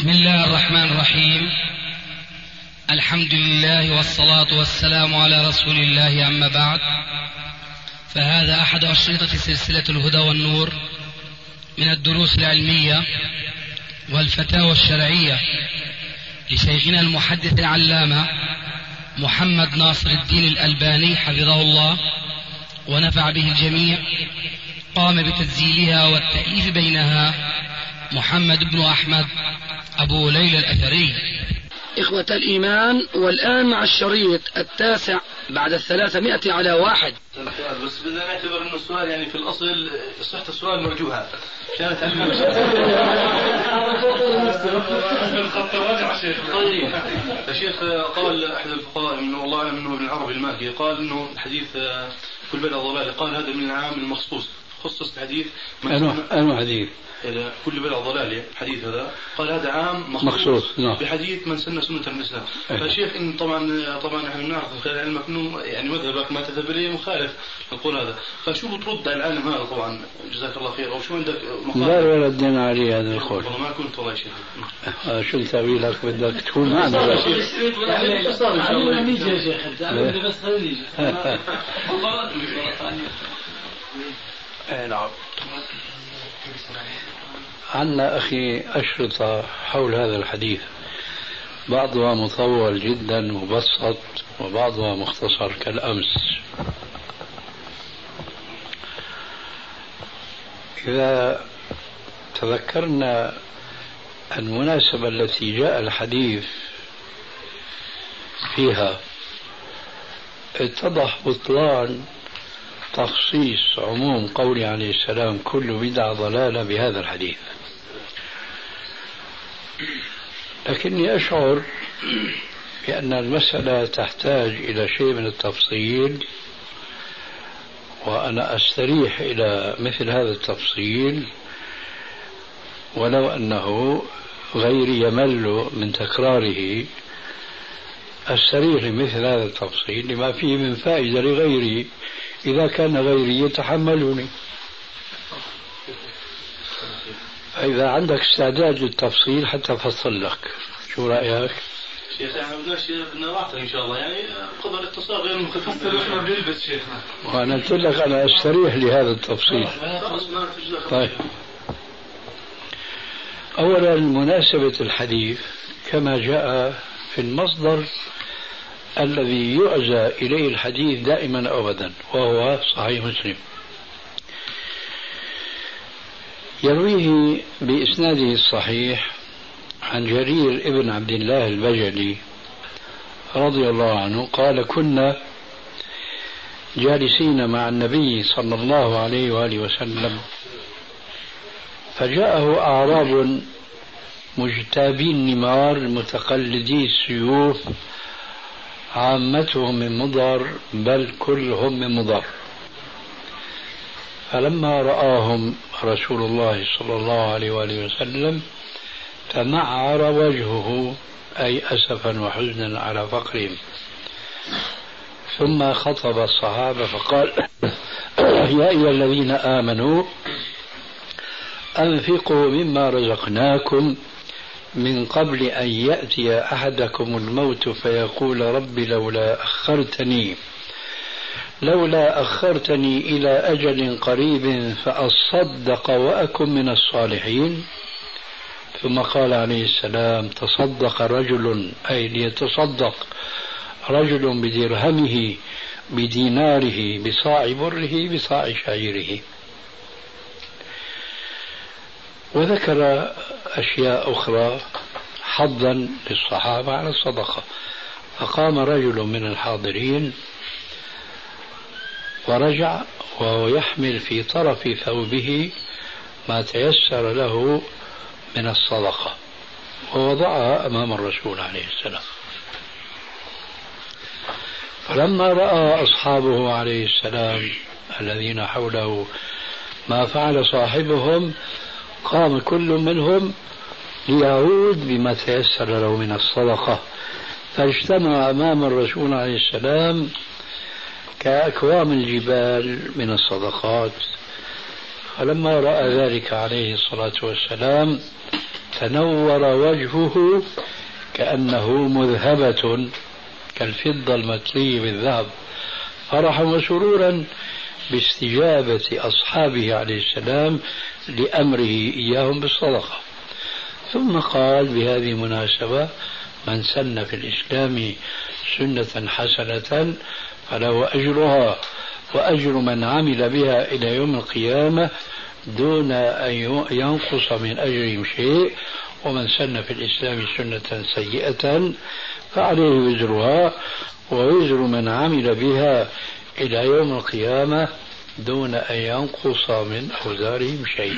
بسم الله الرحمن الرحيم. الحمد لله والصلاة والسلام على رسول الله، أما بعد، فهذا أحد أشرطة سلسلة الهدى والنور من الدروس العلمية والفتاوى الشرعية لشيخنا المحدث العلامة محمد ناصر الدين الألباني حفظه الله ونفع به الجميع. قام بتسجيلها والتأليف بينها محمد بن أحمد أبو ليلى الأثري. إخوة الإيمان، والآن مع الشريط 9 بعد 300 على 1. بس بدنا نعتبر انه السؤال يعني في الاصل صحة السؤال مرجوها كانت الخط راجع شيخ. طيب يا شيخ، قال احد الفقهاء انه والله اعلم انه ابن العربي المالكي قال انه الحديث كل بدعة ضلالة، قال هذا من العام المخصوص، خصص الحديث أنه حديث كل بدعة ضلالة، الحديث هذا قال هذا عام مخصوص بحديث من سن سنة الإسلام. فالشيخ إن طبعا احنا بنعرف من خلال علمك إنه يعني مذهبك ما تذهب إليه مخالف القول هذا، فشو بترد على العالم هذا؟ طبعا جزاك الله خير، أو شو عندك مخالف؟ لا ردنا عليه هذا القول. والله ما كنت والله شيخ. شو نسوي لك؟ بدك تكون معنا يا شيخ. نيجي يا شيخ، بس خلينا نيجي. نعم. عنا أخي أشرطة حول هذا الحديث، بعضها مطول جدا مبسط وبعضها مختصر كالأمس. إذا تذكرنا المناسبة التي جاء الحديث فيها، اتضح بطلان تخصيص عموم قوله عليه السلام كل بدعة ضلالة بهذا الحديث. لكني أشعر بأن المسألة تحتاج إلى شيء من التفصيل، وأنا أستريح إلى مثل هذا التفصيل ولو أنه غيري يمل من تكراره. أستريح لمثل هذا التفصيل لما فيه من فائدة لغيري إذا كان غيري يتحملني. فإذا عندك استعداد للتفصيل حتى أفصل لك، شو رأيك؟ شيخ احنا بدنا راحتك ان شاء الله، يعني قدر الاتصال غير متفصل واحنا بنلبس شيخنا. وانا قلت لك انا استريح لهذا التفصيل. طيب، اولا مناسبة الحديث كما جاء في المصدر الذي يعزى اليه الحديث دائما ابدا، وهو صحيح مسلم. يرويه باسناده الصحيح عن جرير ابن عبد الله البجلي رضي الله عنه قال: كنا جالسين مع النبي صلى الله عليه وآله وسلم، فجاءه أعراب مجتابي النمار متقلدي السيوف، عامتهم من مضر بل كلهم من مضر. فلما رآهم رسول الله صلى الله عليه وآله وسلم تمعر وجهه، أي أسفا وحزنا على فقرهم، ثم خطب الصحابة فقال: يا أيها الذين آمنوا أنفقوا مما رزقناكم من قبل أن يأتي أحدكم الموت فيقول رب لولا أخرتني إلى أجل قريب فأصدق وأكن من الصالحين. ثم قال عليه السلام: تصدق رجل، أي ليتصدق رجل بدرهمه بديناره بصاع بره بصاع شعيره. وذكر أشياء أخرى حظا للصحابة على الصدقة. فقام رجل من الحاضرين ورجع وهو يحمل في طرف ثوبه ما تيسر له من الصدقة، ووضعها أمام الرسول عليه السلام. فلما رأى أصحابه عليه السلام الذين حوله ما فعل صاحبهم، قام كل منهم ليعود بما تيسر له من الصدقة، فاجتمع أمام الرسول عليه السلام كأكوام الجبال من الصدقات. فلما رأى ذلك عليه الصلاة والسلام تنور وجهه كأنه مذهبة كالفضة المطلية بالذهب فرحا وسرورا باستجابة أصحابه عليه السلام لأمره إياهم بالصدقة. ثم قال بهذه المناسبة: من سن في الإسلام سنة حسنة فله أجرها وأجر من عمل بها إلى يوم القيامة دون أن ينقص من أجرهم شيء، ومن سن في الإسلام سنة سيئة فعليه وزرها ووزر من عمل بها إلى يوم القيامة دون أن ينقص من أوزارهم شيء.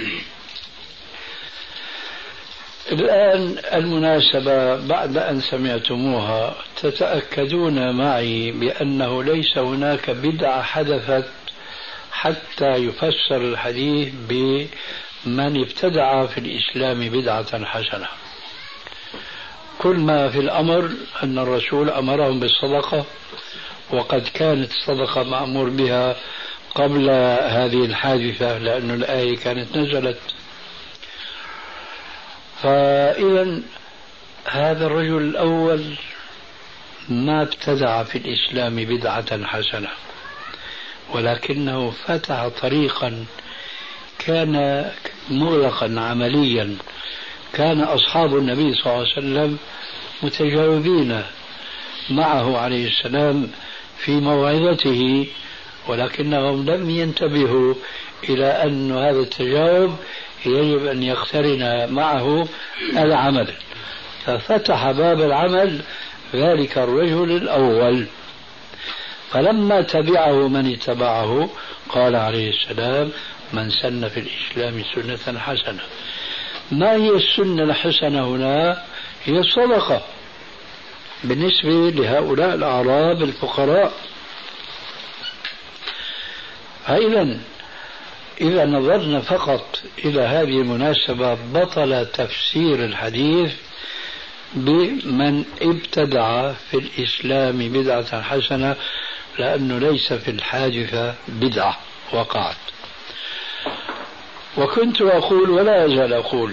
الآن المناسبة بعد أن سمعتموها تتأكدون معي بأنه ليس هناك بدعة حدثت حتى يفسر الحديث بمن ابتدع في الإسلام بدعة حسنة. كل ما في الأمر أن الرسول أمرهم بالصدقة، وقد كانت الصدقة مأمور بها قبل هذه الحادثة لأن الآية كانت نزلت. فإذا هذا الرجل الأول ما ابتدع في الإسلام بدعة حسنة، ولكنه فتح طريقا كان مغلقا عمليا. كان أصحاب النبي صلى الله عليه وسلم متجاوبين معه عليه السلام في موعظته، ولكنهم لم ينتبهوا إلى أن هذا التجاوب يجب أن يقترن معه العمل، ففتح باب العمل ذلك الرجل الأول. فلما تبعه من اتبعه قال عليه السلام: من سن في الإسلام سنة حسنة. ما هي السنة الحسنة هنا؟ هي الصدقة بالنسبة لهؤلاء الأعراب الفقراء. إذا نظرنا فقط إلى هذه المناسبة بطل تفسير الحديث بمن ابتدع في الإسلام بدعة حسنة، لأنه ليس في الحادثة بدعة وقعت. وكنت أقول ولا أزال أقول: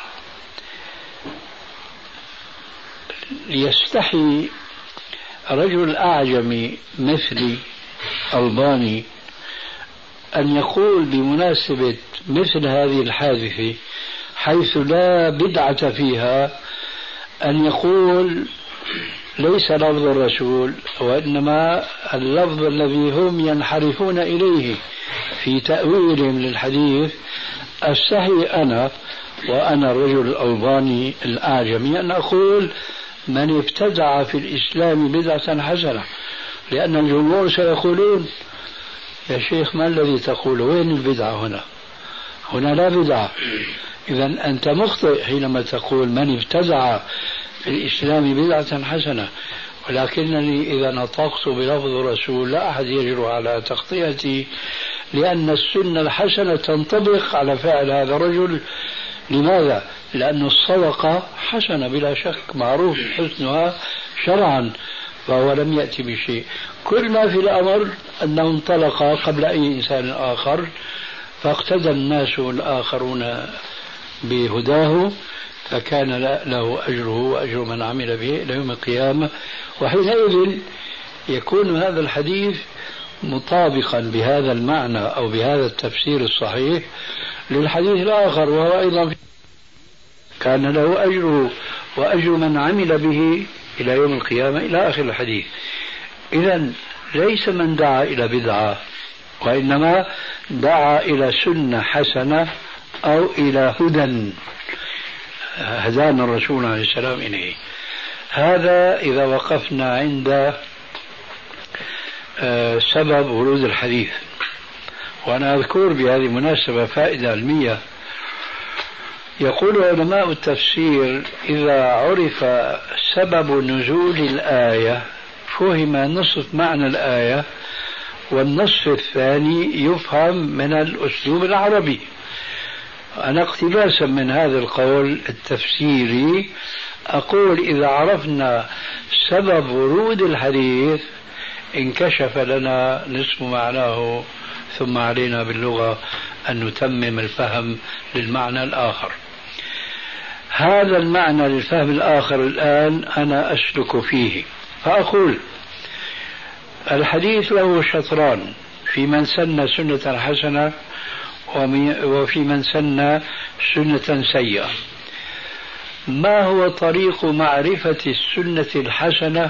يستحي رجل أعجمي مثلي ألباني أن يقول بمناسبة مثل هذه الحادثة حيث لا بدعة فيها أن يقول ليس لفظ الرسول، وإنما اللفظ الذي هم ينحرفون إليه في تأويلهم للحديث. أستحي أنا وأنا الرجل الألباني الأعجمي أن أقول من ابتدع في الإسلام بدعة حسنة، لأن الجمهور سيقولون: يا شيخ ما الذي تقول؟ وين البدعة هنا؟ هنا لا بدعة. إذا أنت مخطئ حينما تقول من ابتدع في الإسلام بدعة حسنة، ولكنني إذا نطقت بلفظ الرسول لا أحد يجرؤ على تخطئتي، لأن السنة الحسنة تنطبق على فعل هذا الرجل. لماذا؟ لأن الصدقة حسنة بلا شك، معروف حسنها شرعا، فهو لم يأتي بشيء. كل ما في الأمر أنه انطلق قبل أي إنسان آخر، فاقتدى الناس الآخرون بهداه، فكان له أجره وأجر من عمل به إلى يوم القيامة. وحينئذ يكون هذا الحديث مطابقا بهذا المعنى أو بهذا التفسير الصحيح للحديث الآخر، وهو أيضا كان له أجره وأجر من عمل به إلى يوم القيامة إلى آخر الحديث. إذن ليس من دعا إلى بدعة، وإنما دعا إلى سنة حسنة أو إلى هدى هدانا الرسول عليه السلام إليه. هذا إذا وقفنا عند سبب ورود الحديث. وأنا أذكر بهذه المناسبة فائدة علمية. يقول علماء التفسير: إذا عرف سبب نزول الآية فهم نصف معنى الآية، والنصف الثاني يفهم من الأسلوب العربي. أنا اقتباسا من هذا القول التفسيري أقول: إذا عرفنا سبب ورود الحديث انكشف لنا نصف معناه، ثم علينا باللغة أن نتمم الفهم للمعنى الآخر. هذا المعنى للفهم الآخر الآن أنا أسلك فيه، فأقول الحديث له شطران: في من سن سنة حسنة وفي من سن سنة سيئة. ما هو طريق معرفة السنة الحسنة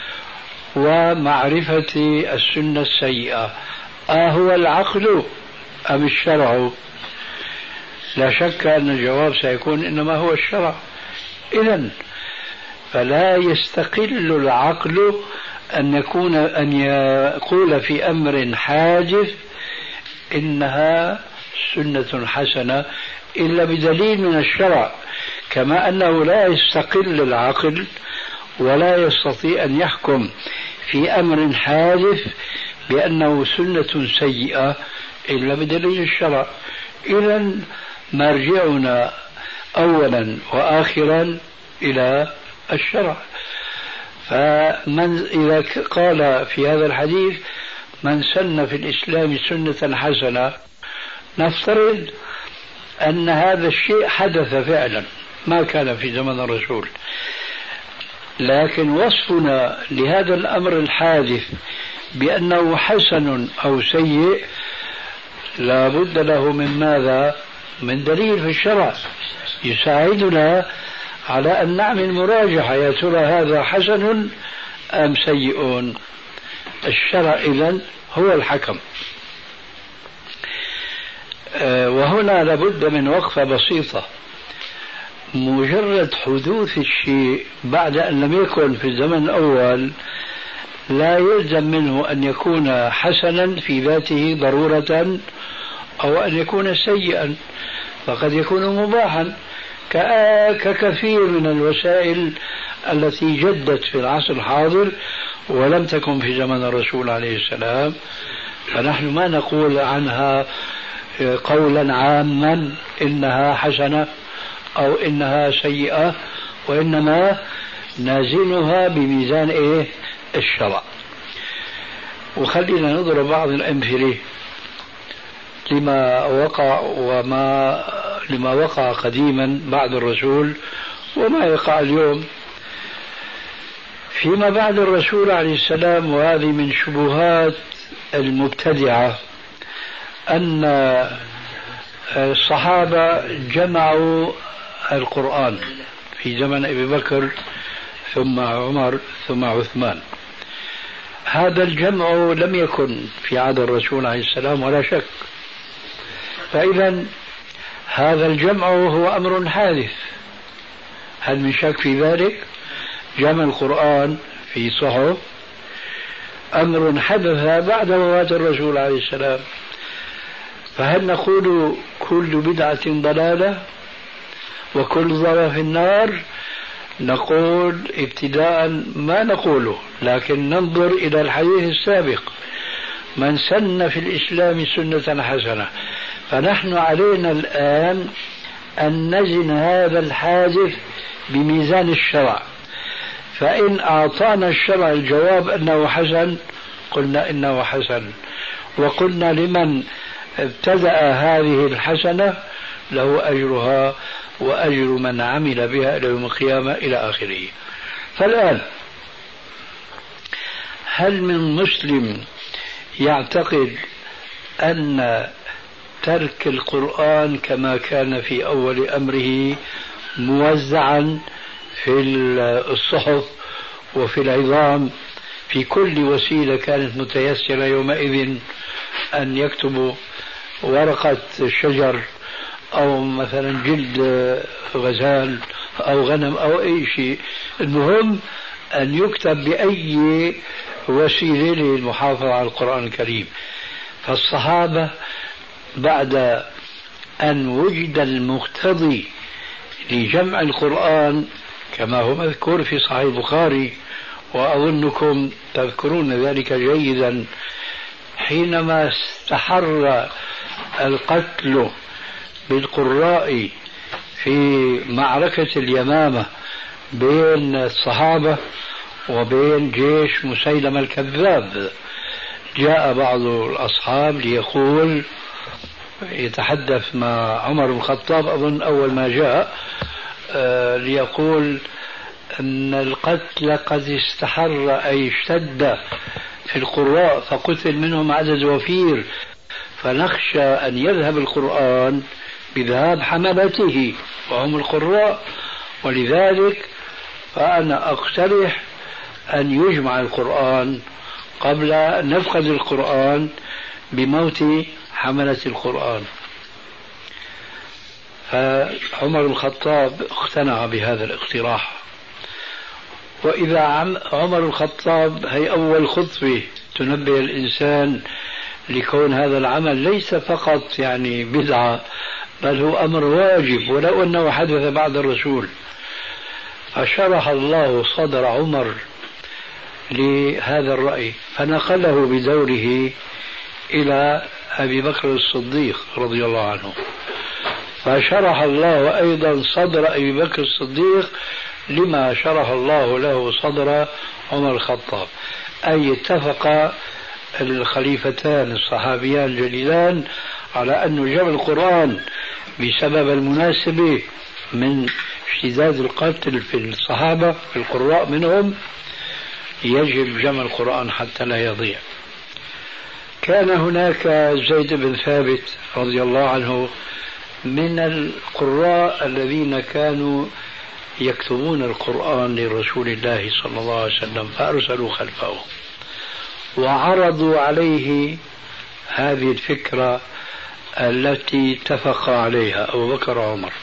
ومعرفة السنة السيئة؟ هو العقل أم الشرع؟ لا شك أن الجواب سيكون إنما هو الشرع. إذن فلا يستقل العقل أن يقول في أمر حادث إنها سنة حسنة إلا بدليل من الشرع، كما أنه لا يستقل العقل ولا يستطيع أن يحكم في أمر حادث بأنه سنة سيئة إلا بدليل الشرع. إذن مرجعنا أولا وآخرا إلى الشرع. فمن إذا قال في هذا الحديث من سن في الإسلام سنة حسنة، نفترض أن هذا الشيء حدث فعلا، ما كان في زمن الرسول، لكن وصفنا لهذا الأمر الحادث بأنه حسن أو سيء لا بد له من ماذا؟ من دليل في الشرع يساعدنا على أن نعمل مراجعة، يا ترى هذا حسن أم سيء؟ الشرع إذن هو الحكم. وهنا لابد من وقفة بسيطة. مجرد حدوث الشيء بعد أن لم يكن في الزمن الأول لا يلزم منه أن يكون حسنا في ذاته ضرورة أو أن يكون سيئا، فقد يكون مباحا ككثير من الوسائل التي جدت في العصر الحاضر ولم تكن في زمن الرسول عليه السلام، فنحن ما نقول عنها قولا عاما إنها حسنة أو إنها سيئة، وإنما نازلها بميزان الشرع. وخلينا نضرب بعض الأمثلة لما وقع قديما بعد الرسول وما يقع اليوم. فيما بعد الرسول عليه السلام، وهذه من شبهات المبتدعة، أن الصحابة جمعوا القرآن في زمن أبي بكر ثم عمر ثم عثمان. هذا الجمع لم يكن في عهد الرسول عليه السلام ولا شك، فإذا هذا الجمع هو أمر حادث، هل من شك في ذلك؟ جمع القرآن في صحف أمر حدث بعد وفاة الرسول عليه السلام، فهل نقول كل بدعة ضلالة وكل ضلالة في النار؟ نقول ابتداء ما نقوله، لكن ننظر إلى الحديث السابق: من سن في الإسلام سنة حسنة. فنحن علينا الآن أن نزن هذا الحادث بميزان الشرع، فإن أعطانا الشرع الجواب أنه حسن قلنا إنه حسن، وقلنا لمن ابتدأ هذه الحسنة له أجرها وأجر من عمل بها إلى يوم القيامة إلى آخره. فالآن هل من مسلم يعتقد أن ترك القرآن كما كان في أول أمره موزعا في الصحف وفي العظام في كل وسيلة كانت متيسرة يومئذ، أن يكتبوا ورقة شجر أو مثلا جلد غزال أو غنم أو أي شيء، المهم أن يكتب بأي وسيلة للمحافظة على القرآن الكريم؟ فالصحابة بعد أن وجد المقتضي لجمع القرآن كما هو مذكور في صحيح البخاري، وأظنكم تذكرون ذلك جيدا، حينما استحر القتل بالقراء في معركة اليمامة بين الصحابة وبين جيش مسيلمة الكذاب، جاء بعض الأصحاب ليقول، يتحدث مع عمر بن الخطاب أظن أول ما جاء، ليقول أن القتل قد استحر أي اشتد في القراء فقتل منهم عدد وفير، فنخشى أن يذهب القرآن بذهاب حملته وهم القراء، ولذلك فأنا أقترح أن يجمع القرآن قبل أن نفقد القرآن بموت حملة القرآن. فعمر الخطاب اقتنع بهذا الاقتراح. وإذا عمر الخطاب هي أول خطوة تنبه الإنسان لكون هذا العمل ليس فقط يعني بدعة، بل هو أمر واجب ولو أنه حدث بعد الرسول. فشرح الله صدر عمر لهذا الرأي فنقله بدوره إلى أبي بكر الصديق رضي الله عنه، فشرح الله أيضا صدر أبي بكر الصديق لما شرح الله له صدر عمر الخطاب، أي اتفق الخليفتان الصحابيان الجليلان على أن جمع القرآن بسبب المناسبة من اشتداد القتل في الصحابة في القراء منهم يجب جمع القرآن حتى لا يضيع. كان هناك زيد بن ثابت رضي الله عنه من القراء الذين كانوا يكتبون القرآن لرسول الله صلى الله عليه وسلم، فأرسلوا خلفه وعرضوا عليه هذه الفكرة التي اتفق عليها أبو بكر وعمر،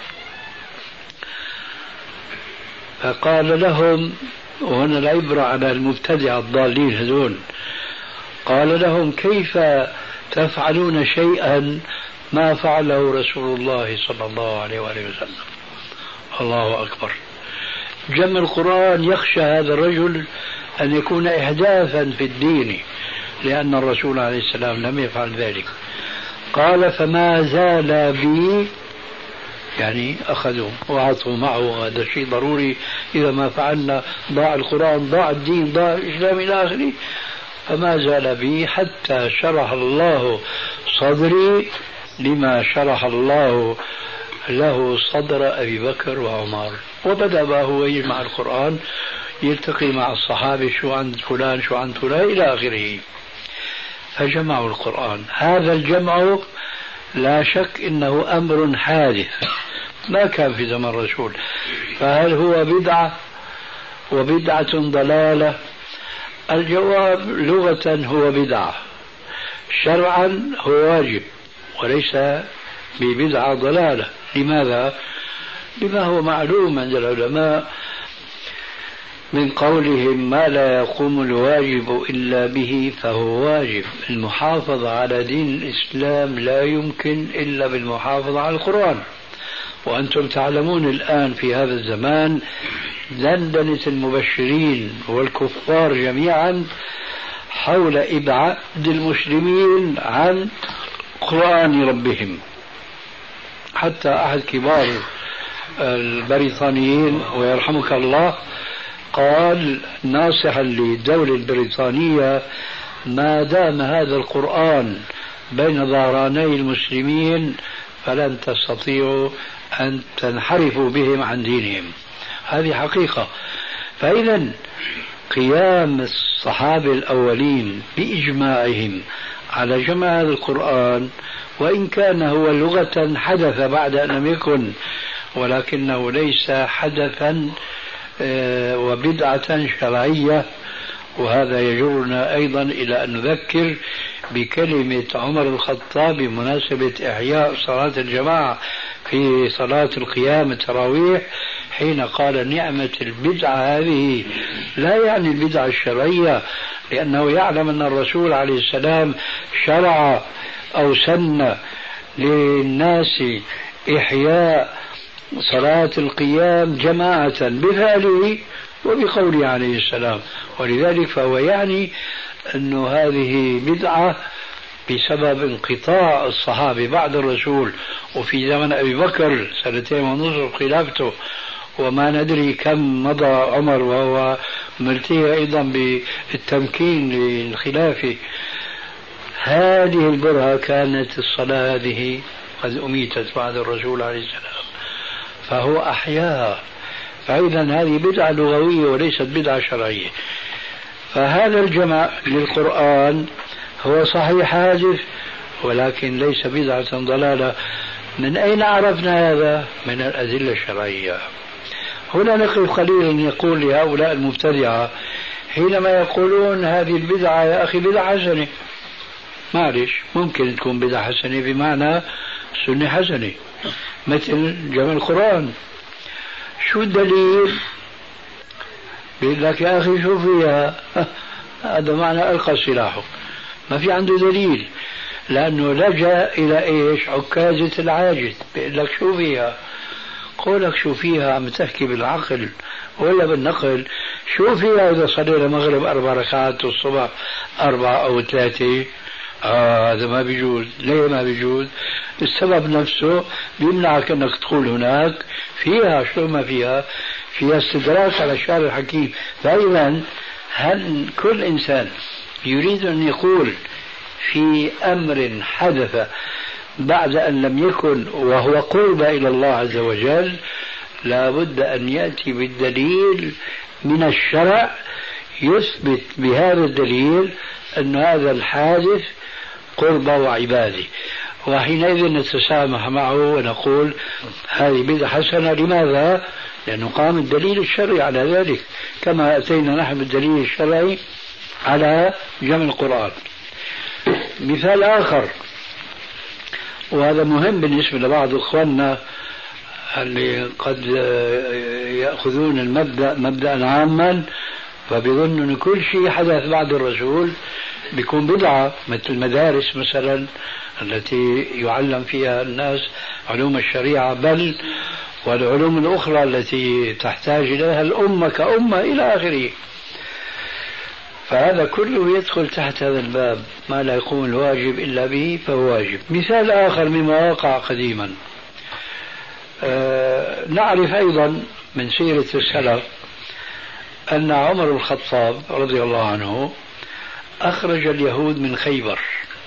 فقال لهم، وهنا العبرة على المبتدع الضالين هذول، قال لهم كيف تفعلون شيئا ما فعله رسول الله صلى الله عليه وآله وسلم؟ الله أكبر. جمع القرآن يخشى هذا الرجل أن يكون إحداثا في الدين، لأن الرسول عليه السلام لم يفعل ذلك. قال فما زال بي، يعني أخذوا وعطوا معه، هذا شيء ضروري، إذا ما فعلنا ضاع القرآن، ضاع الدين، ضاع الإسلام إلى آخره. فما زال بي حتى شرح الله صدري لما شرح الله له صدر أبي بكر وعمر. وبدأ هو يجمع القرآن، يلتقي مع الصحابة، شو عند فلان شو عند فلان إلى آخره، فجمعوا القرآن. هذا الجمع لا شك إنه أمر حادث ما كان في زمن الرسول، فهل هو بدعة وبدعة ضلالة؟ الجواب لغة هو بدعة، شرعا هو واجب وليس ببدعة ضلالة. لماذا؟ لما هو معلوم عند العلماء من قولهم ما لا يقوم الواجب إلا به فهو واجب. المحافظة على دين الإسلام لا يمكن إلا بالمحافظة على القرآن. وأنتم تعلمون الآن في هذا الزمان دندنة المبشرين والكفار جميعا حول إبعاد المسلمين عن قرآن ربهم. حتى أحد كبار البريطانيين ويرحمك الله قال ناصحا للدولة البريطانية ما دام هذا القرآن بين ظهراني المسلمين فلن تستطيعوا أن تنحرفوا بهم عن دينهم. هذه حقيقة. فإذا قيام الصحابة الأولين بإجماعهم على جمع هذا القرآن، وإن كان هو لغة حدث بعد أن لم يكن، ولكنه ليس حدثا وبدعة شرعية. وهذا يجرنا أيضا إلى أن نذكر بكلمة عمر الخطاب بمناسبة إحياء صلاة الجماعة في صلاة القيام التراويح، حين قال نعمة البدعة هذه، لا يعني البدعة الشرعية، لأنه يعلم أن الرسول عليه السلام شرع أو سن للناس إحياء صلاة القيام جماعة بفعله وبقوله عليه السلام. ولذلك فهو يعني أن هذه بدعة بسبب انقطاع الصحابة بعد الرسول، وفي زمن أبي بكر 2.5 خلافته، وما ندري كم مضى عمر وهو ملتهي أيضا بالتمكين للخلافة. هذه البرهة كانت الصلاة هذه قد أميتت بعد الرسول عليه السلام، فهو أحياها، فإذا هذه بدعة لغوية وليست بدعة شرعية. فهذا الجمع للقرآن هو صحيح حادث ولكن ليس بدعة ضلالة. من أين عرفنا هذا؟ من الأدلة الشرعية. هنا نقف قليلا يقول لهؤلاء المبتدعة حينما يقولون هذه البدعة يا أخي بدعة حسنة، معلش ممكن تكون بدعة حسنة بمعنى سنة حسنة مثل جمع القرآن. شو الدليل؟ بيقول لك يا أخي شو فيها هذا معنى ألقى سلاحه، ما في عنده دليل، لأنه لجأ إلى إيش؟ عكازة العاجز. بيقول لك شو فيها؟ قولك شو فيها عم تحكي بالعقل ولا بالنقل؟ شو فيها إذا صلينا مغرب 4 ركعات والصبح 4 أو 3؟ هذا ما بيجوز. ليه ما بيجوز؟ السبب نفسه بيمنعك أنك تقول هناك فيها. شو ما فيها؟ فيها استدراك على الشارع الحكيم. فإذا هل كل إنسان يريد أن يقول في أمر حدث بعد أن لم يكن وهو قرب إلى الله عز وجل لا بد أن يأتي بالدليل من الشرع يثبت بهذا الدليل أن هذا الحادث قرب وعبادة، وحينئذ نتسامح معه ونقول هذه بدعة حسنة. لماذا؟ لأنه قام الدليل الشرعي على ذلك، كما أتينا نحن بالدليل الشرعي على جمع القرآن. مثال آخر، وهذا مهم بالنسبة لبعض إخواننا اللي قد يأخذون المبدأ مبدأ عاما فبيظنوا أن كل شيء حدث بعد الرسول بيكون بدعة، مثل المدارس مثلا التي يعلم فيها الناس علوم الشريعة بل والعلوم الأخرى التي تحتاج إليها الأمة كأمة إلى آخره. فهذا كله يدخل تحت هذا الباب، ما لا يقوم الواجب إلا به فهو واجب. مثال آخر مما وقع قديما، نعرف أيضا من سيرة السلف أن عمر الخطاب رضي الله عنه أخرج اليهود من خيبر.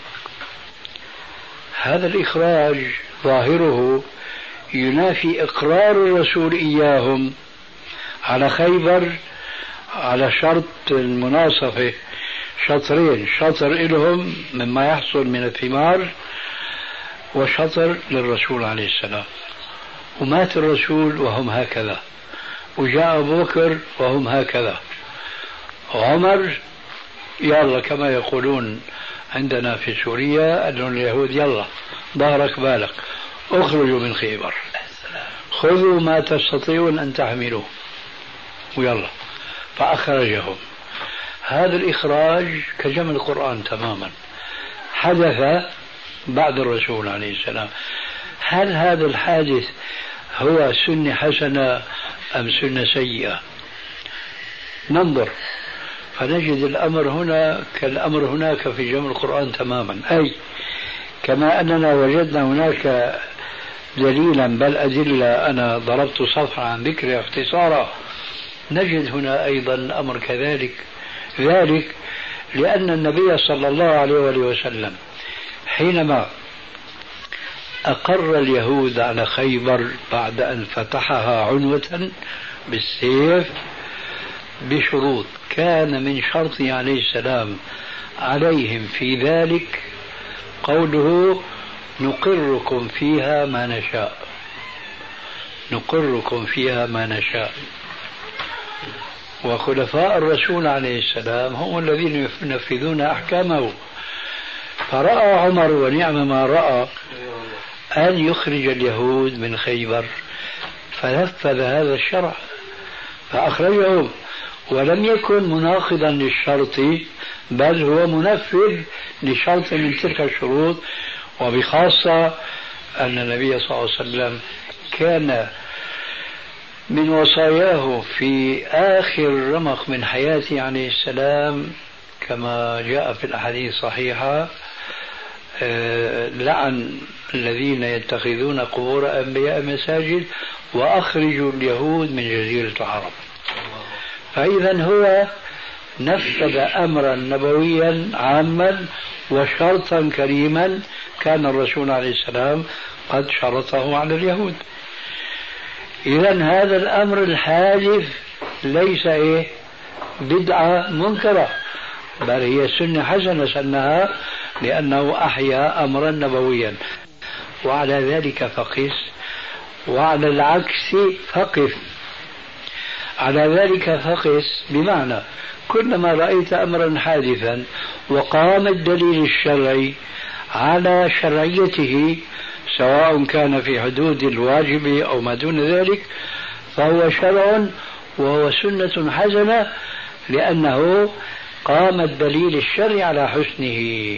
هذا الإخراج ظاهره ينافي إقرار الرسول إياهم على خيبر على شرط المناصفة، شطرين، شطر إلهم مما يحصل من الثمار وشطر للرسول عليه السلام. ومات الرسول وهم هكذا، وجاء أبو بكر وهم هكذا، وعمر يلا كما يقولون عندنا في سوريا أن اليهود يلا ظهرك بالك اخرجوا من خيبر، خذوا ما تستطيعون أن تحملوه ويلا، فأخرجهم. هذا الإخراج كجمع القرآن تماما، حدث بعد الرسول عليه السلام. هل هذا الحادث هو سنة حسنة أم سنة سيئة؟ ننظر فنجد الأمر هنا كالأمر هناك في جمع القرآن تماما، أي كما أننا وجدنا هناك دليلا بل أدلة أنا ضربت صفحة عن ذكر اختصارا، نجد هنا أيضا الأمر كذلك. ذلك لأن النبي صلى الله عليه وسلم حينما أقر اليهود على خيبر بعد أن فتحها عنوة بالسيف بشروط، كان من شرطه عليه السلام عليهم في ذلك قوله نقركم فيها ما نشاء، نقركم فيها ما نشاء. وخلفاء الرسول عليه السلام هم الذين ينفذون أحكامه. فرأى عمر ونعم ما رأى أن يخرج اليهود من خيبر، فنفذ هذا الشرع فأخرجهم، ولم يكن مناقضا للشرط بل هو منفذ لشرط من تلك الشروط. وبخاصة أن النبي صلى الله عليه وسلم كان من وصاياه في آخر رمق من حياته عليه السلام كما جاء في الأحاديث الصحيحة لعن الذين يتخذون قبور أنبياء مساجد وأخرجوا اليهود من جزيرة العرب. فإذا هو نفذ أمرا نبويا عاما وشرطا كريما كان الرسول عليه السلام قد شرطه على اليهود. إذا هذا الأمر الحادث ليس بدعة منكرة، بل هي سنة حسنة سنها لأنه أحيا أمرا نبويا. وعلى ذلك فقس، وعلى العكس فقف. على ذلك فقس بمعنى كلما رأيت أمرا حادثا وقام الدليل الشرعي على شرعيته سواء كان في حدود الواجب أو ما دون ذلك فهو شرع وهو سنة حسنة لأنه قام الدليل الشرعي على حسنه.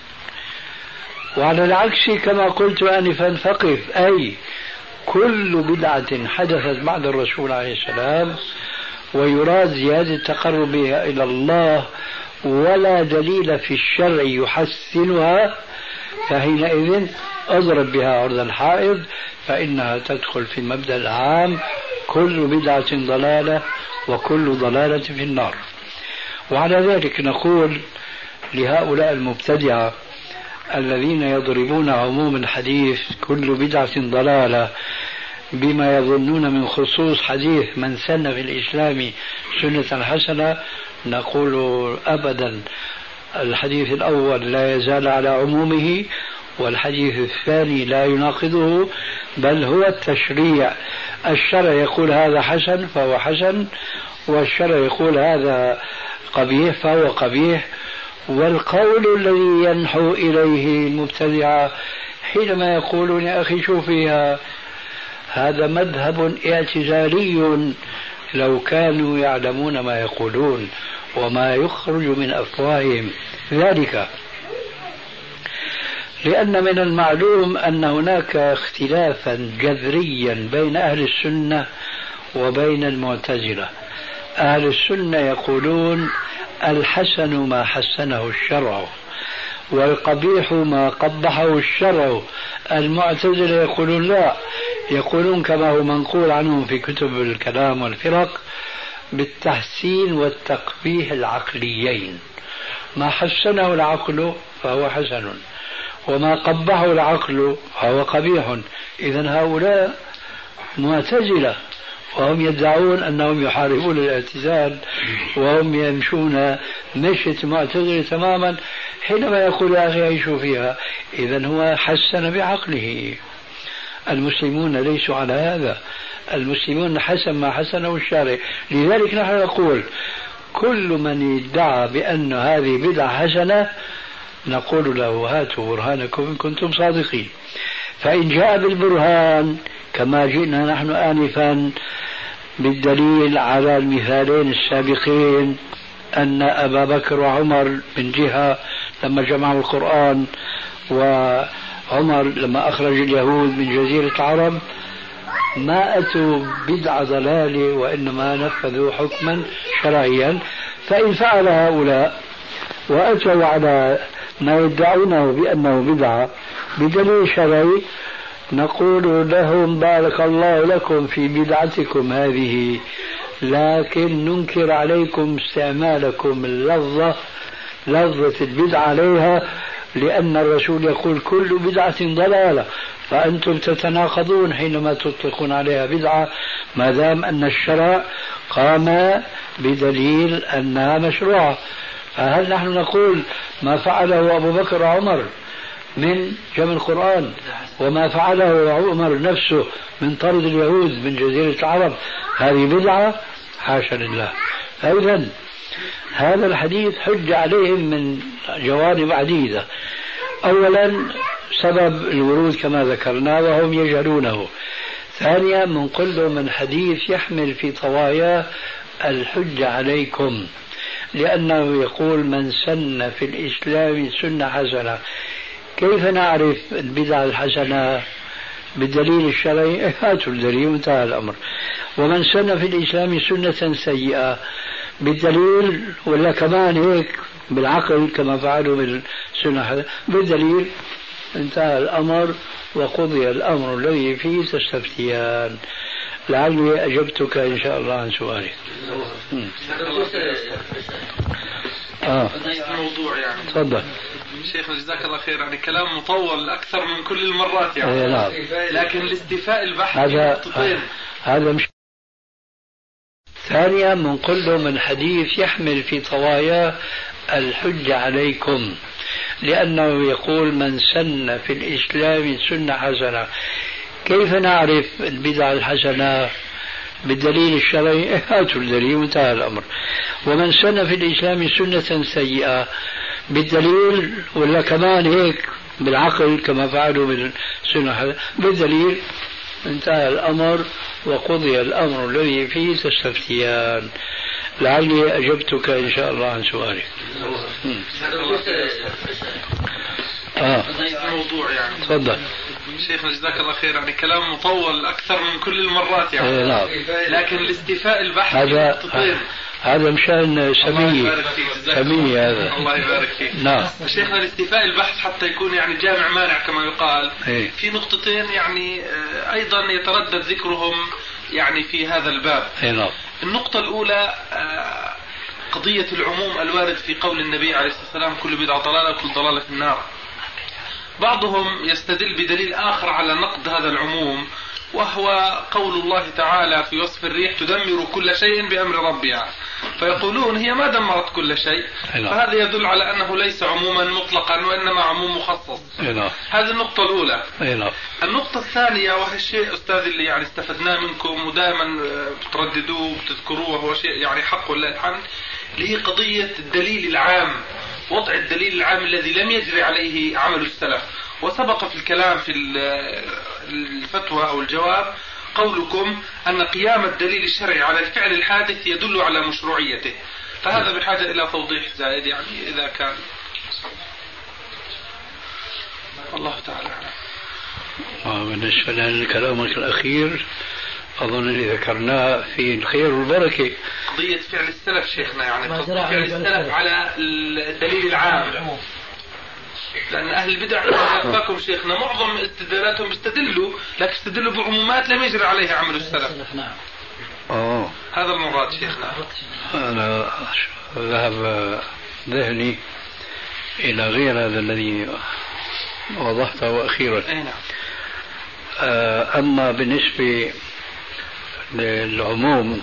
وعلى العكس كما قلت آنفا فقف، أي كل بدعة حدثت بعد الرسول عليه السلام ويراد زيادة تقربها إلى الله ولا دليل في الشرع يحسنها فحينئذ أضرب بها عرض الحائض، فإنها تدخل في المبدأ العام كل بدعة ضلالة وكل ضلالة في النار. وعلى ذلك نقول لهؤلاء المبتدعة الذين يضربون عموم الحديث كل بدعة ضلالة بما يظنون من خصوص حديث من سن في الإسلام سنة حسنة، نقول أبدا الحديث الأول لا يزال على عمومه، والحديث الثاني لا يناقضه، بل هو التشريع. الشرع يقول هذا حسن فهو حسن، والشرع يقول هذا قبيح فهو قبيح. والقول الذي ينحو إليه المبتدعة حينما يقولون يا أخي شو فيها، هذا مذهب اعتزالي لو كانوا يعلمون ما يقولون وما يخرج من أفواههم. ذلك لأن من المعلوم أن هناك اختلافا جذريا بين أهل السنة وبين المعتزلة. أهل السنة يقولون الحسن ما حسنه الشرع والقبيح ما قبحه الشرع. المعتزلة يقولون لا، يقولون كما هو منقول عنهم في كتب الكلام والفرق بالتحسين والتقبيح العقليين، ما حسنه العقل فهو حسن وما قبحه العقل فهو قبيح. إذن هؤلاء معتزلة وهم يدعون أنهم يحاربون الاعتزال وهم يمشون مشية معتزلة تماما حينما يقول يا أخي عيشوا فيها. إذن هو حسن بعقله. المسلمون ليسوا على هذا، المسلمون حسن ما حسنه الشارع. لذلك نحن نقول كل من ادعى بأن هذه بدعة حسنة نقول له هاتوا برهانكم إن كنتم صادقين. فإن جاء بالبرهان كما جئنا نحن آنفا بالدليل على المثالين السابقين أن أبا بكر وعمر من جهة لما جمعوا القرآن وعمر لما أخرج اليهود من جزيرة العرب ما أتوا بدعة ضلالة وإنما نفذوا حكما شرعيا. فإن فعل هؤلاء وأتوا على ما يدعونه بأنه بدعة بدليل شرعي نقول لهم بارك الله لكم في بدعتكم هذه، لكن ننكر عليكم استعمالكم لفظة البدعة عليها، لأن الرسول يقول كل بدعة ضلالة، فأنتم تتناقضون حينما تطلقون عليها بدعة ما دام أن الشرع قام بدليل أنها مشروعة. فهل نحن نقول ما فعله أبو بكر وعمر من جمع القرآن وما فعله عمر نفسه من طرد اليهود من جزيرة العرب هذه بدعة؟ حاشا لله. فإذا هذا الحديث حج عليهم من جوانب عديدة. أولا سبب الورود كما ذكرنا وهم يجهلونه. ثانيا من كل من حديث يحمل في طواياه الحج عليكم، لأنه يقول من سن في الإسلام سنة حسنة. كيف نعرف البدعة الحسنة؟ بالدليل الشرعي، هاتوا الدليل وانتهى الأمر. ومن سن في الإسلام سنة سيئة بالدليل، ولا كمان هيك بالعقل كما فعلوا بالسنة بالدليل، انتهى الأمر وقضي الأمر الذي فيه تستفتيان. لعلي أجبتك إن شاء الله عن سؤالك. موضوع يعني تفضل شيخ جزاك الله خير. يعني كلام مطول أكثر من كل المرات يعني. نعم. لكن الاستيفاء البحث هذا هذا مش. ثانيا بنقول له من حديث يحمل في طواياه الحجة عليكم، لأنه يقول من سن في الإسلام سنة حسنة. كيف نعرف البدع الحسنة؟ بالدليل الشرعي، هاتوا الدليل وانتهى الأمر. ومن سن في الإسلام سنة سيئة بالدليل، ولا كمان هيك بالعقل كما فعلوا بالسنة بالدليل، انتهى الأمر وقضي الأمر الذي فيه تستفتيان. لعلي أجبتك إن شاء الله عن سؤالك. موضوع يعني. تفضل شيخنا جزاك الله خير، يعني كلام مطول أكثر من كل المرات يعني. نعم. لكن الاستيفاء البحث هذا مشان سمية هذا. الله يبارك فيك. نعم. شيخنا الاستيفاء البحث حتى يكون يعني جامع مانع كما يقال. في نقطتين يعني أيضا يتردد ذكرهم يعني في هذا الباب. نعم. النقطة الأولى قضية العموم الوارد في قول النبي عليه الصلاة والسلام كل بدعة ضلالة وكل ضلالة في النار. بعضهم يستدل بدليل آخر على نقد هذا العموم، وهو قول الله تعالى في وصف الريح تدمر كل شيء بأمر ربها، فيقولون هي ما دمرت كل شيء، فهذا يدل على أنه ليس عموما مطلقا وإنما عموم مخصص. هذه النقطة الأولى. النقطة الثانية وهي الشيء أستاذ اللي يعني استفدناه منكم ودائما بترددوه وبتذكروه وهو شيء يعني حق ولله الحمد، اللي هي قضية الدليل العام، وضع الدليل العام الذي لم يجري عليه عمل السلف. وسبق في الكلام في الفتوى أو الجواب قولكم أن قيام الدليل الشرعي على الفعل الحادث يدل على مشروعيته، فهذا بحاجة إلى توضيح زائد يعني إذا كان. الله تعالى أعلم. بالنسبة لكلامك الأخير أظن اللي ذكرناه في الخير والبركة، قضية فعل السلف شيخنا، يعني فعل السلف على الدليل العام، لأن أهل البدع أخباكم شيخنا معظم استدلالاتهم بيستدلوا، لكن استدلوا بعمومات لم يجري عليها عمل السلف. هذا المراد شيخنا. أنا ذهب ذهني إلى غير هذا الذي وضحته أخيرا. أما بالنسبة للعموم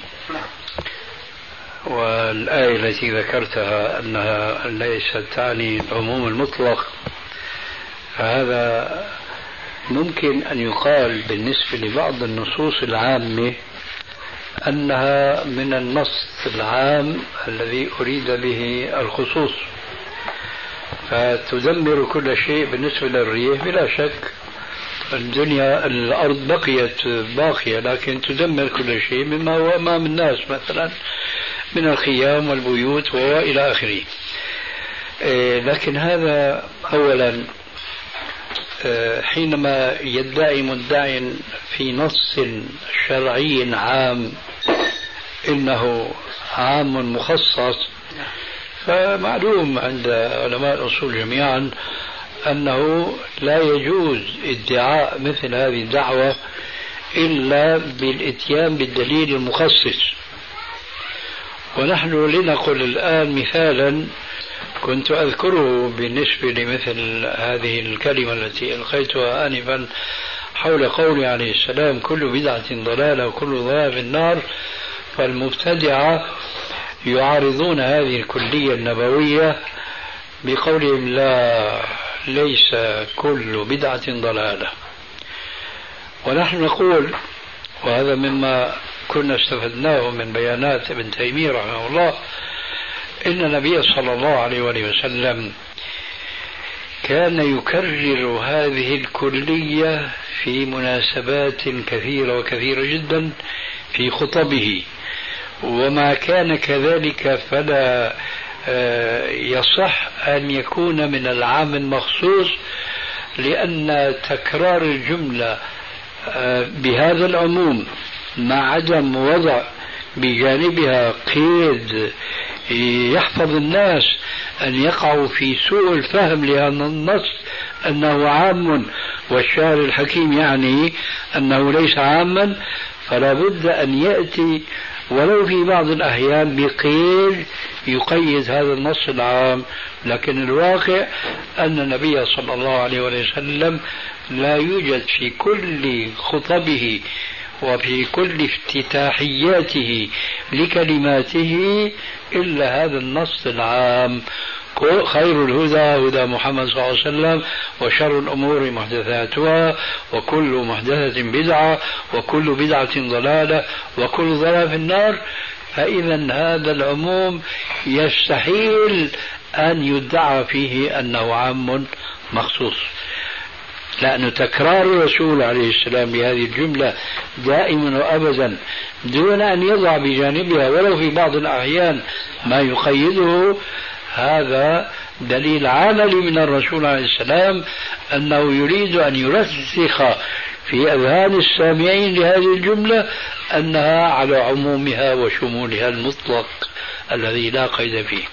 والآية التي ذكرتها أنها ليست تعني العموم المطلق، فهذا ممكن أن يقال بالنسبة لبعض النصوص العامة أنها من النص العام الذي أريد به الخصوص، فتدمر كل شيء. بالنسبة للريح بلا شك الدنيا الأرض بقيت باقية، لكن تدمر كل شيء مما هو أمام الناس مثلا من الخيام والبيوت وإلى آخره. لكن هذا أولا حينما يدعي مدعي في نص شرعي عام إنه عام مخصص، فمعلوم عند علماء الأصول جميعا أنه لا يجوز ادعاء مثل هذه الدعوة إلا بالإتيان بالدليل المخصص. ونحن لنقل الآن مثالا كنت أذكره بالنسبة لمثل هذه الكلمة التي ألقيتها آنفا حول قوله عليه السلام كل بدعة ضلالة وكل ضلالة في النار. فالمبتدعة يعارضون هذه الكلية النبوية بقولهم لا، ليس كل بدعة ضلالة. ونحن نقول، وهذا مما كنا استفدناه من بيانات ابن تيمية رحمه الله، إن النبي صلى الله عليه وسلم كان يكرر هذه الكلية في مناسبات كثيرة وكثيرة جدا في خطبه، وما كان كذلك فلا يصح أن يكون من العام المخصوص، لأن تكرار الجملة بهذا العموم مع عدم وضع بجانبها قيد يحفظ الناس أن يقعوا في سوء الفهم لهذا النص أنه عام والشاعر الحكيم يعني أنه ليس عاما، فلا بد أن يأتي ولو في بعض الأحيان بقيد يقيد هذا النص العام. لكن الواقع أن النبي صلى الله عليه وسلم لا يوجد في كل خطبه وفي كل افتتاحياته لكلماته إلا هذا النص العام: خير الهدى هدى محمد صلى الله عليه وسلم، وشر الأمور محدثاتها، وكل محدثة بدعة، وكل بدعة ضلالة، وكل ضلالة في النار. فإذا هذا العموم يستحيل أن يدعى فيه أنه عام مخصوص، لأن تكرار الرسول عليه السلام بهذه الجملة دائما وأبدا دون أن يضع بجانبها ولو في بعض الأحيان ما يقيده، هذا دليل عملي من الرسول عليه السلام أنه يريد أن يرسخ في أذهان السامعين لهذه الجملة أنها على عمومها وشمولها المطلق الذي لا قيد فيه.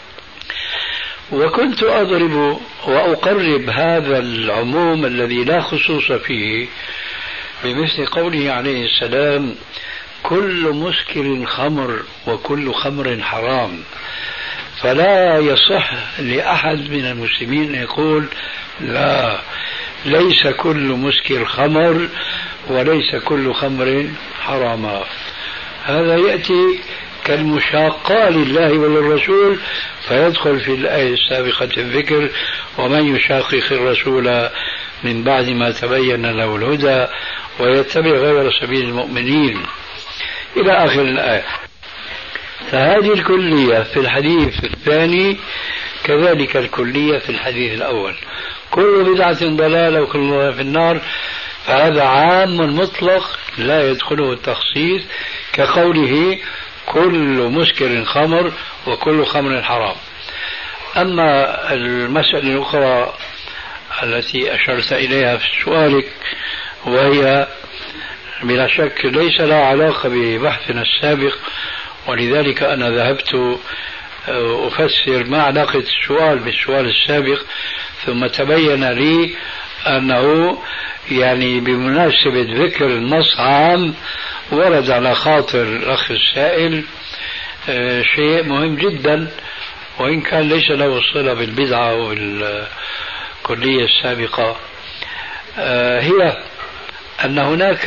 وكنت أضرب وأقرب هذا العموم الذي لا خصوص فيه بمثل قوله عليه السلام: كل مسكر خمر وكل خمر حرام. فلا يصح لأحد من المسلمين أن يقول لا، ليس كل مسكر خمر وليس كل خمر حراما. هذا يأتي كالمشاقة لله وللرسول، فيدخل في الآية السابقة الذكر: ومن يشاقق الرسول من بعد ما تبين له الهدى ويتبع غير سبيل المؤمنين إلى آخر الآية. فهذه الكلية في الحديث الثاني كذلك الكلية في الحديث الأول: كل بدعة ضلالة وكل ضلالة في النار. فهذا عام مطلق لا يدخله التخصيص، كقوله: كل مسكر خمر وكل خمر حرام. أما المسألة الأخرى التي أشرت إليها في سؤالك، وهي بلا شك ليس لها علاقة ببحثنا السابق، ولذلك أنا ذهبت أفسر ما علاقة السؤال بالسؤال السابق، ثم تبين لي أنه يعني بمناسبة ذكر النص عام ورد على خاطر الأخ السائل شيء مهم جدا، وإن كان ليس له صلة بالبدعة والكلية السابقة، هي أن هناك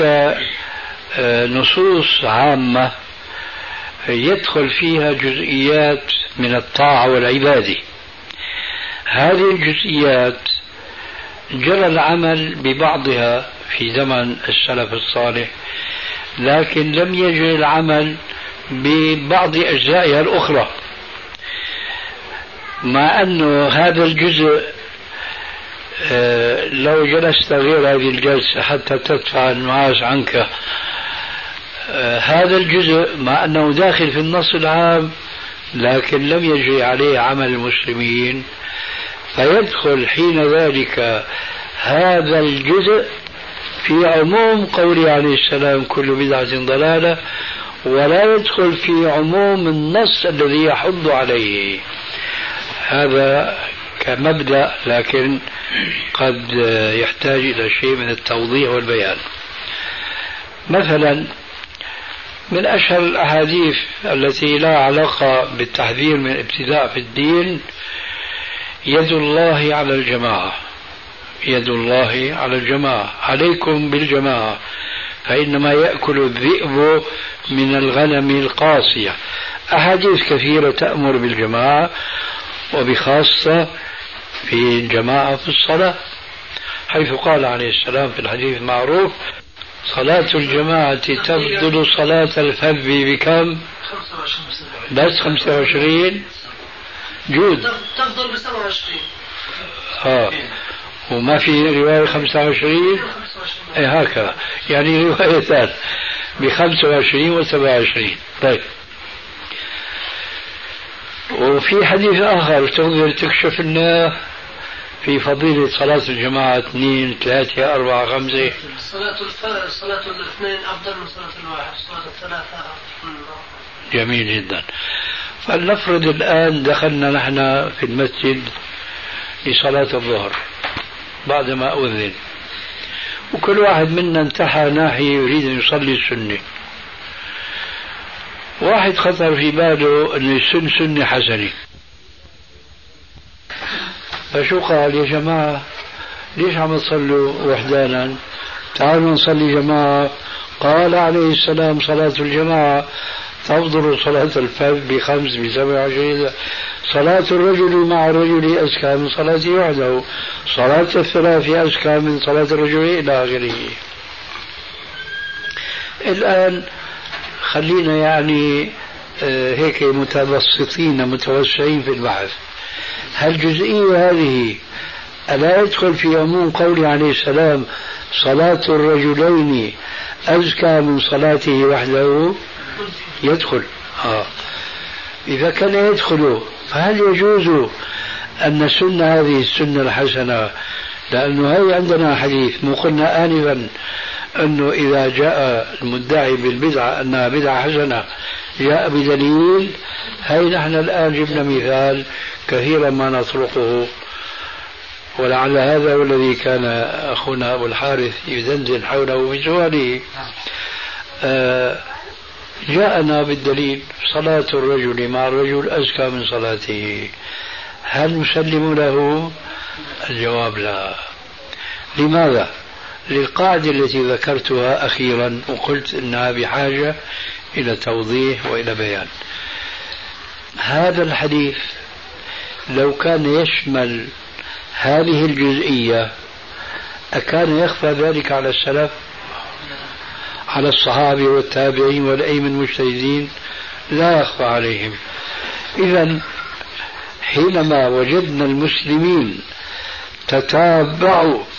نصوص عامة يدخل فيها جزئيات من الطاعة والعبادة. هذه الجزئيات جرى العمل ببعضها في زمن السلف الصالح، لكن لم يجري العمل ببعض أجزائها الأخرى، مع أنه هذا الجزء لو جلست غير هذه الجلسة حتى تدفع المعاش عنك، هذا الجزء مع أنه داخل في النص العام لكن لم يجري عليه عمل المسلمين، فيدخل حين ذلك هذا الجزء في عموم قوله عليه السلام: كل بدعة ضلالة، ولا يدخل في عموم النص الذي يحض عليه. هذا كمبدأ، لكن قد يحتاج إلى شيء من التوضيح والبيان. مثلا من أشهر الأحاديث التي لا علاقة بالتحذير من الابتداع في الدين: يد الله على الجماعة، يد الله على الجماعة، عليكم بالجماعة فإنما يأكل الذئب من الغنم القاصية. أحاديث كثيرة تأمر بالجماعة، وبخاصة في الجماعة في الصلاة، حيث قال عليه السلام في الحديث المعروف: صلاة الجماعة تفضل صلاة الفذ بكم؟ بس 25 جود تفضل ب 27. وما في رواية 25؟ ايه هكذا، يعني روايتان ب 25 و 27. طيب، وفي حديث آخر تقدر تكشف لنا في فضيلة صلاة الجماعة 2 3 4 5. صلاة الاثنين أفضل من صلاة الواحد، صلاة الثلاثة. جميل جدا. فلنفرض الآن دخلنا نحن في المسجد لصلاة الظهر بعدما أذن، وكل واحد منا انتحى ناحية يريد أن يصلي السنة. واحد خطر في باله أن السن سنة حسنة، فشو قال: يا جماعة ليش عم تصلوا وحدانا؟ تعالوا نصلي جماعة. قال عليه السلام صلاة الجماعة تفضل صلاة الفرد ب5 ب27. صلاة الرجل مع الرجل أزكى من صلاته وحده. صلاة الثلاث أزكى من صلاة الرجل إلى آخره. الآن خلينا يعني هيك متبسطين متوسعين في البحث. هالجزئية هذه ألا يدخل في عموم قوله عليه السلام صلاة الرجلين أزكى من صلاته وحده؟ يدخل. إذا كان يدخل فهل يجوز أن السنة هذه السنة الحسنة، لأنه هي عندنا حديث مو قلنا آنفا أنه إذا جاء المدعي بالبدعة أنها بدعة حسنة جاء بدليل. هي نحن الآن جبنا مثال كثيرا ما نطرقه، ولعل هذا والذي كان أخونا أبو الحارث يدندن حوله في سؤاله. جاءنا بالدليل صلاة الرجل مع الرجل أزكى من صلاته، هل نسلم له؟ الجواب لا. لماذا؟ للقاعدة التي ذكرتها أخيرا وقلت أنها بحاجة إلى توضيح وإلى بيان. هذا الحديث لو كان يشمل هذه الجزئية أكان يخفى ذلك على السلف، على الصحابة والتابعين والأئمة المجتهدين؟ لا يخفى عليهم. إذن حينما وجدنا المسلمين تتابعوا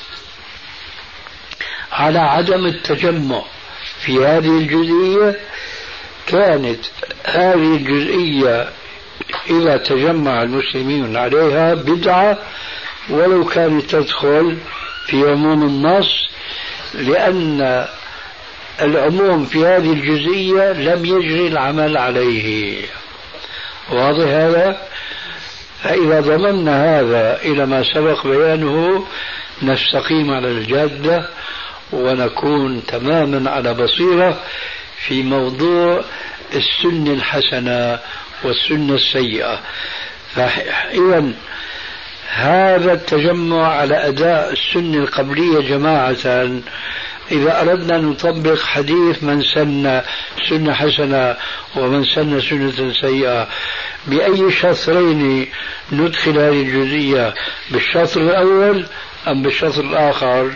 على عدم التجمع في هذه الجزئية، كانت هذه الجزئية إذا تجمع المسلمين عليها بدعة ولو كانت تدخل في عموم النص، لأن العموم في هذه الجزئية لم يجري العمل عليه. واضح هذا؟ فإذا ضمننا هذا إلى ما سبق بيانه نستقيم على الجادة ونكون تماما على بصيرة في موضوع السنة الحسنة والسنة السيئة. فإذا هذا التجمع على أداء السنة القبلية جماعة، إذا أردنا أن نطبق حديث من سن سنة حسنة ومن سن سنة سيئة، بأي شطرين ندخل هذه الجزئية؟ بالشطر الأول أم بالشطر الآخر؟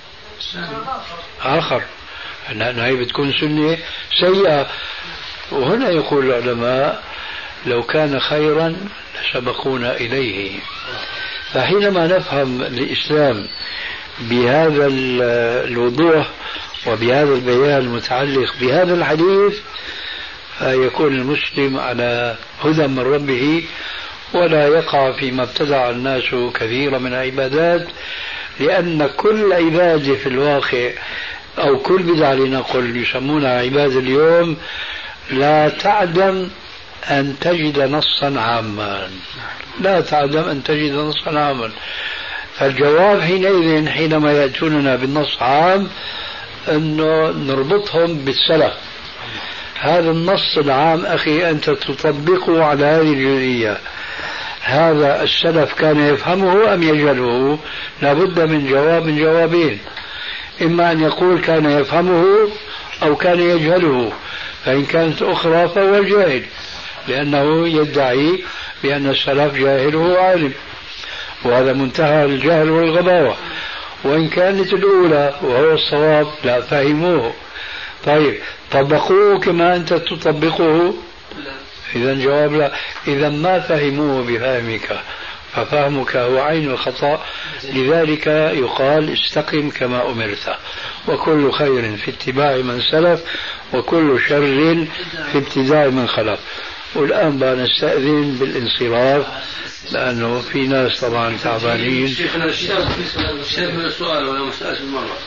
آخر، لأن هي بتكون سنة سيئة. وهنا يقول العلماء لو كان خيرا لسبقونا إليه. فحينما نفهم الإسلام بهذا الوضوح وبهذا البيان المتعلق بهذا الحديث يكون المسلم على هدى من ربه ولا يقع فيما ابتدع الناس كثيرا من العبادات، لأن كل عبادة في الواقع أو كل بدعة لنقل يسمونها عبادة اليوم لا تعدم أن تجد نصا عاما، لا تعدم أن تجد نصا عاما. فالجواب حينئذ حينما يأتوننا بالنص عام أنه نربطهم بالسلف. هذا النص العام أخي أنت تطبقه على هذه الجزئية، هذا السلف كان يفهمه أم يجهله؟ لابد من جواب من جوابين، إما أن يقول كان يفهمه أو كان يجهله، فإن كانت أخرى فهو جاهل لأنه يدعي بأن السلف جاهل وهو عالم، وهذا منتهى الجهل والغباوة. وإن كانت الأولى وهو الصواب لا فهموه. طيب طبقوه كما أنت تطبقه؟ إذا جواب لا. إذا ما فهموه بفهمك ففهمك هو عين الخطأ. لذلك يقال استقم كما أمرت، وكل خير في اتباع من سلف وكل شر في ابتداع من خلف. والآن بقى نستأذن بالانصراف لأنه في ناس طبعا تعبانين. شيخنا شيخ من السؤال ولا مسألة المرة؟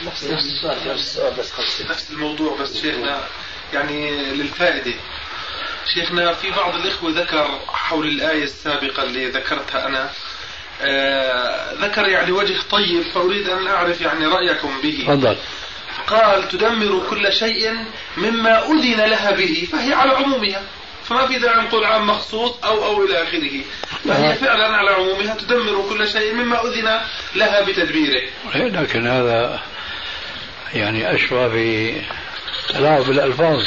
نفس الموضوع بس شيخنا يعني للفائدة. شيخنا في بعض الإخوة ذكر حول الآية السابقة اللي ذكرتها أنا ذكر يعني وجه طيب، فأريد أن أعرف يعني رأيكم به. تفضل. قال تدمر كل شيء مما أذن لها به، فهي على عمومها، فما في داعي نقول عام مخصوص أو إلى آخره، فهي فعلا على عمومها تدمر كل شيء مما أذن لها بتدبيره. لكن هذا يعني أشبه تلاعب بالألفاظ،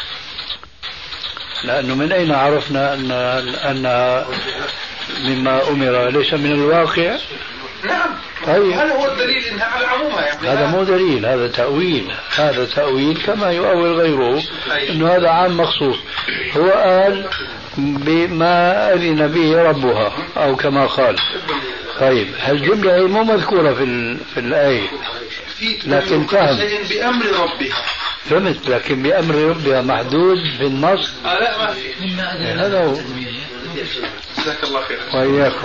لأنه من أين عرفنا أن مما أمر ليس من الواقع؟ نعم. طيب. هذا هو الدليل إنها على عمومها يعني. هذا مو دليل، هذا تأويل. هذا تأويل كما يؤول غيره إنه هذا عام مخصوص. هو قال بما أذن به ربها أو كما قال. طيب هالجملة هي مو مذكورة في الآية، لكن فهم بأمر ربها. فهمت، لكن بأمر ربها محدود في النص. لا ما في. هذا هو. جزاك الله خير. وإياكم.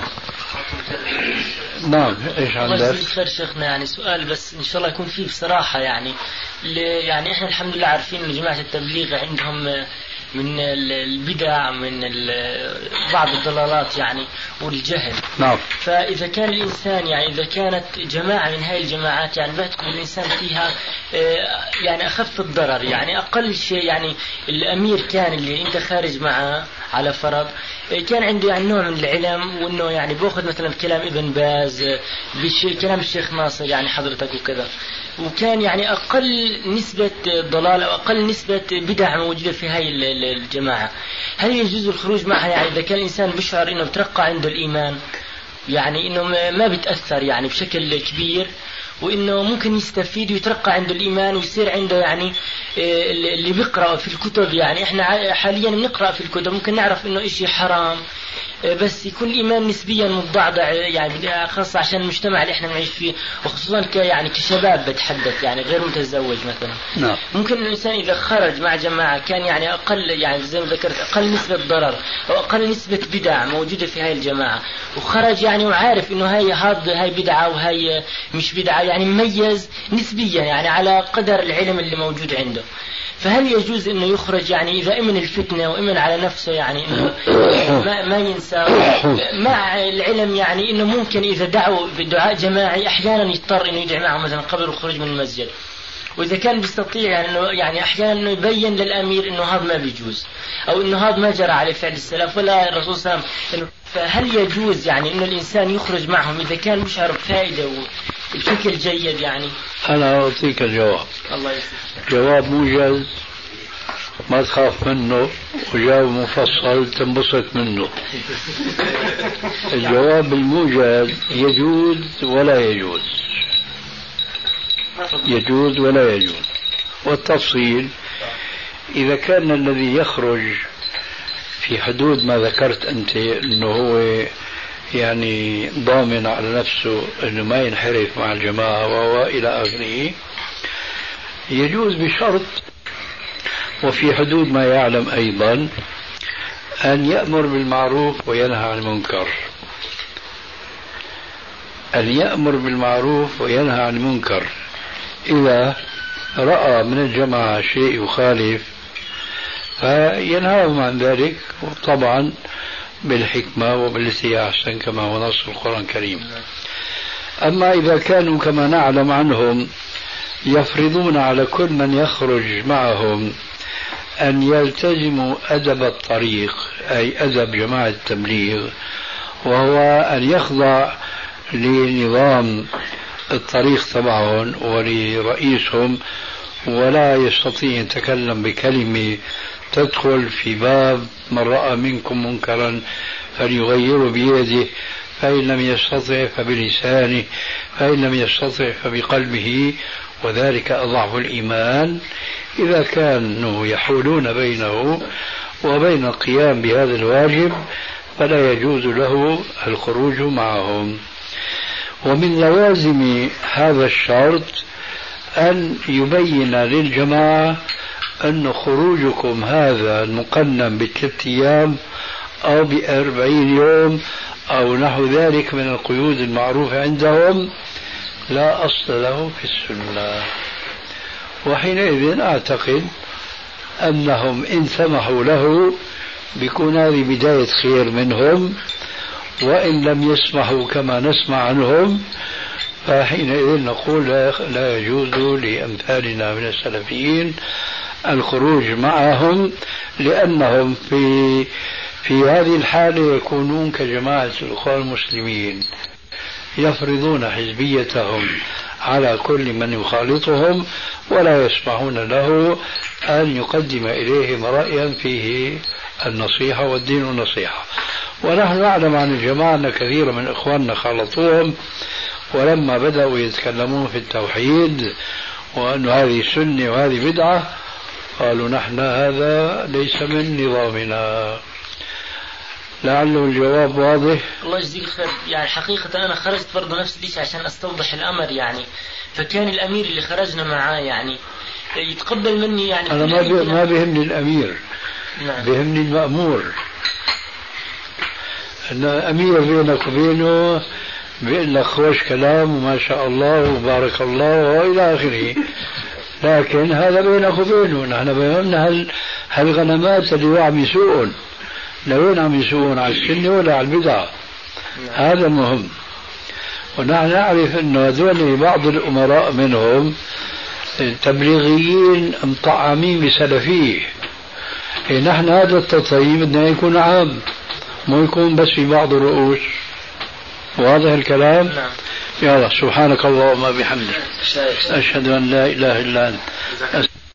نعم. ايش عندك؟ خير شيخنا، يعني سؤال بس ان شاء الله يكون فيه بصراحه. يعني احنا الحمد لله عارفين ان جماعه التبليغ عندهم من البدع، من بعض الضلالات يعني والجهل. نعم. فإذا كان الإنسان يعني إذا كانت جماعة من هاي الجماعات يعني بيعتقد الإنسان فيها يعني أخف الضرر، يعني أقل شيء يعني الأمير كان اللي أنت خارج معه على فرض كان عنده يعني نوع من العلم، وإنه يعني بأخذ مثلا كلام ابن باز كلام الشيخ ناصر يعني حضرتك وكذا، وكان يعني أقل نسبة ضلال أو أقل نسبة بدع موجودة في هاي الجماعة، هل يجوز الخروج معها؟ يعني إذا كان الإنسان بشعر إنه بترقى عنده الإيمان، يعني إنه ما بتأثر يعني بشكل كبير، وإنه ممكن يستفيد ويترقى عنده الإيمان ويصير عنده يعني اللي بيقرأ في الكتب، يعني إحنا حاليا بنقرأ في الكتب ممكن نعرف إنه إشي حرام، بس يكون الإيمان نسبيا متضعضع يعني خاصة عشان المجتمع اللي إحنا بنعيش فيه، وخصوصا يعني كشباب بتحدث يعني غير متزوج مثلا. نعم. ممكن الإنسان إذا خرج مع جماعة كان يعني أقل يعني زي ما ذكرت أقل نسبة ضرر أو أقل نسبة بدع موجودة في هاي الجماعة، وخرج يعني وعارف إنه هاي بدعة وهاي مش بدعة، يعني مميز نسبيا يعني على قدر العلم اللي موجود عنده، فهل يجوز انه يخرج يعني اذا امن الفتنه وامن على نفسه يعني انه ما ينسى مع العلم، يعني انه ممكن اذا دعوا بدعاء جماعي احيانا يضطر انه يدعي معهم مثلا قبل الخروج من المسجد، واذا كان بيستطيع يعني انه يعني احيانا انه يبين للامير انه هذا ما بيجوز او انه هذا ما جرى على فعل السلف ولا الرسول صلى الله عليه وسلم، فهل يجوز يعني انه الانسان يخرج معهم اذا كان مشعر بفائده وبشكل جيد؟ يعني انا اعطيك الجواب. الله يسلمك. جواب موجز ما تخاف منه، وجواب مفصل تنبسط منه. الجواب الموجز يجوز ولا يجوز، يجوز ولا يجوز. والتفصيل إذا كان الذي يخرج في حدود ما ذكرت أنت أنه هو يعني ضامن على نفسه أنه ما ينحرف مع الجماعة وإلى آخره، يجوز بشرط وفي حدود ما يعلم أيضا أن يأمر بالمعروف وينهى عن المنكر. أن يأمر بالمعروف وينهى عن المنكر. إذا رأى من الجماعة شيء يخالف فينهاهم عن ذلك، طبعا بالحكمة وبالتي أحسن كما هو نص القرآن الكريم. أما إذا كانوا كما نعلم عنهم يفرضون على كل من يخرج معهم أن يلتزموا أدب الطريق، أي أدب جماعة التبليغ، وهو أن يخضع لنظام الطريق تبعهم ولرئيسهم، ولا يستطيع أن يتكلم بكلمة تدخل في باب من رأى منكم منكرا فليغيره بيده، فإن لم يستطع فبلسانه، فإن لم يستطع فبقلبه، وذلك أضعف الإيمان. إذا كانوا يحولون بينه وبين القيام بهذا الواجب فلا يجوز له الخروج معهم. ومن لوازم هذا الشرط أن يبين للجماعة أن خروجكم هذا المقنن ب3 أيام أو ب40 يوم أو نحو ذلك من القيود المعروفة عندهم لا أصل له في السنة. وحينئذ أعتقد أنهم إن سمحوا له بيكون هذه بداية خير منهم، وإن لم يسمحوا كما نسمع عنهم فحينئذ نقول لا يجوز لأمثالنا من السلفيين الخروج معهم، لأنهم في هذه الحالة يكونون كجماعة الإخوان المسلمين يفرضون حزبيتهم على كل من يخالطهم ولا يسمحون له أن يقدم إليهم رأيا فيه النصيحة والدين النصيحة. ونحن نعلم عن الجماعة أن كثير من إخواننا خالطوهم، ولما بدأوا يتكلمون في التوحيد وأن هذه سنة وهذه بدعة قالوا نحن هذا ليس من نظامنا. لعله الجواب واضح. الله يجزيك خير. يعني حقيقة أنا خرجت برضه نفس الشيء عشان أستوضح الأمر يعني. فكان الأمير اللي خرجنا معاه يعني يتقبل مني يعني. أنا ما بيهمني الأمير. نعم. بيهمني المأمور. أن أمير بينك وبينه بيقول لك خوش كلام وما شاء الله وبارك الله وإلى آخره، لكن هذا بينك وبينه. نحن بيهمنا هالغنمات اللي عم يسوقون لوين عم يسوقون، على السنة ولا على البدعة. هذا المهم. ونحن نعرف أنه هذول بعض الأمراء منهم تبليغيين مطعمين بسلفية. نحن هذا التطيب بدنا يكون عام، مو يكون بس في بعض الرؤوس. واضح الكلام؟ نعم. يا الله، سبحانك اللهم وبحمدك أشهد أن لا إله إلا أنت.